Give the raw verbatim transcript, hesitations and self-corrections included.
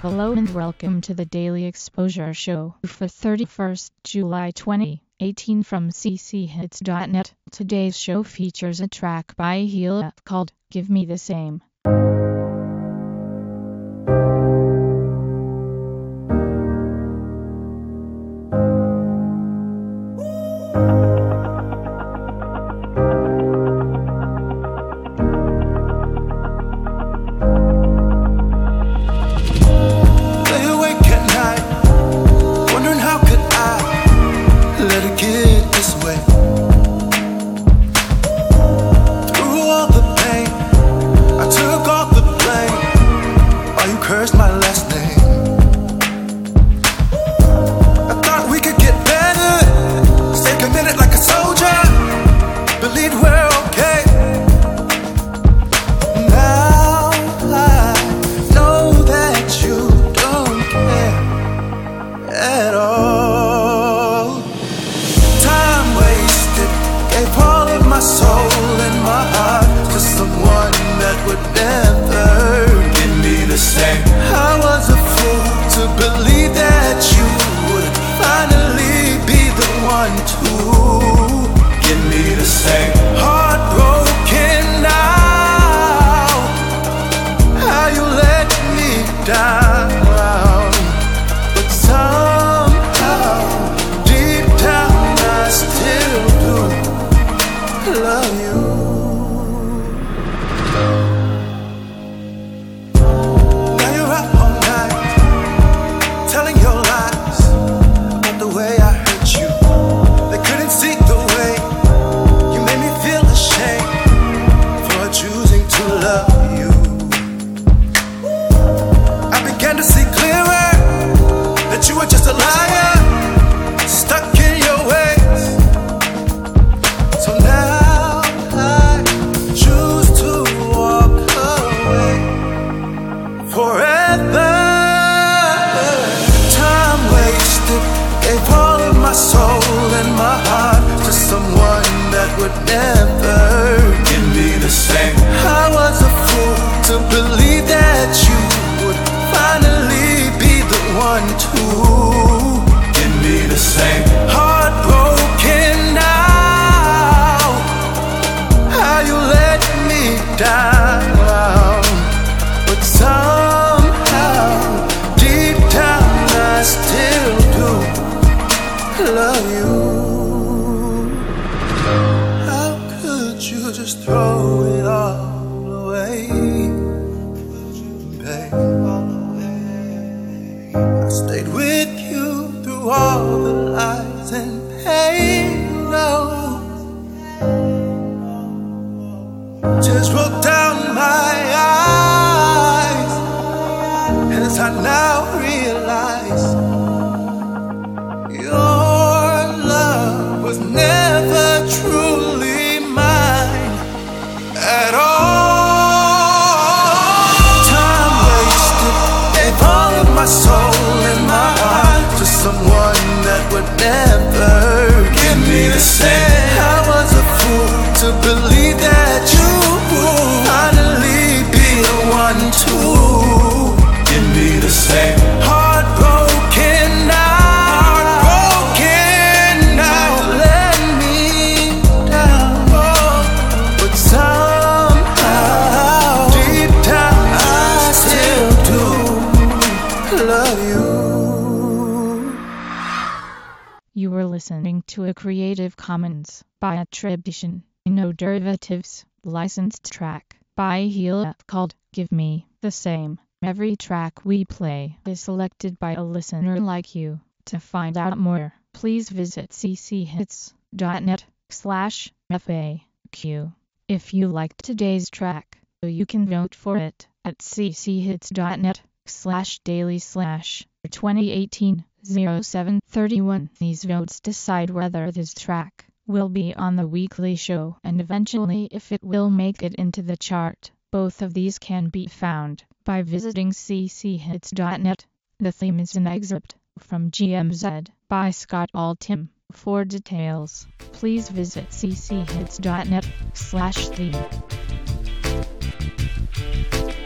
Hello and welcome to the Daily Exposure Show for thirty-first July twenty eighteen from c c hits dot net. Today's show features a track by Hila called Give Me the Same. Cursed my last name. I thought we could get better. Stay committed like a soldier. Believe we're okay. Now I know that you don't care at all. Time wasted. Gave all of my soul and my heart to someone that would never give me the same. I was a fool to believe that you would finally be the one to give me the same. Heartbroken now, how you let me down, but somehow deep down I still do love you. You were just a liar, stuck in your ways. So now I choose to walk away forever. Time wasted, gave all of my soul and my heart to someone that would never give me the same. I was a fool to believe that you would finally be the one to give me the same. Heartbroken now, how you let me down, but somehow deep down I still do love you. How could you just throw it all away, babe? I stayed with you through all the lies and pain, no. Tears rolled down my eyes as I now realize your love was never truly mine at all. Time wasted, gave all of my soul and my heart to someone that would never give me the same. I was a fool to believe that you would finally be the one to give me the same. Heartbroken now, heartbroken now, let me down, but somehow deep down I still do love you. You were listening to a Creative Commons by attribution, no derivatives, licensed track by Hila called Give Me the Same. Every track we play is selected by a listener like you. To find out more, please visit c c hits dot net slash F A Q. If you liked today's track, you can vote for it at c c hits dot net slash daily slash twenty eighteen oh seven thirty-one. These votes decide whether this track will be on the weekly show and eventually if it will make it into the chart. Both of these can be found by visiting c c hits dot net. The theme is an excerpt from G M Z by Scott Altham. For details, please visit c c hits dot net slash theme.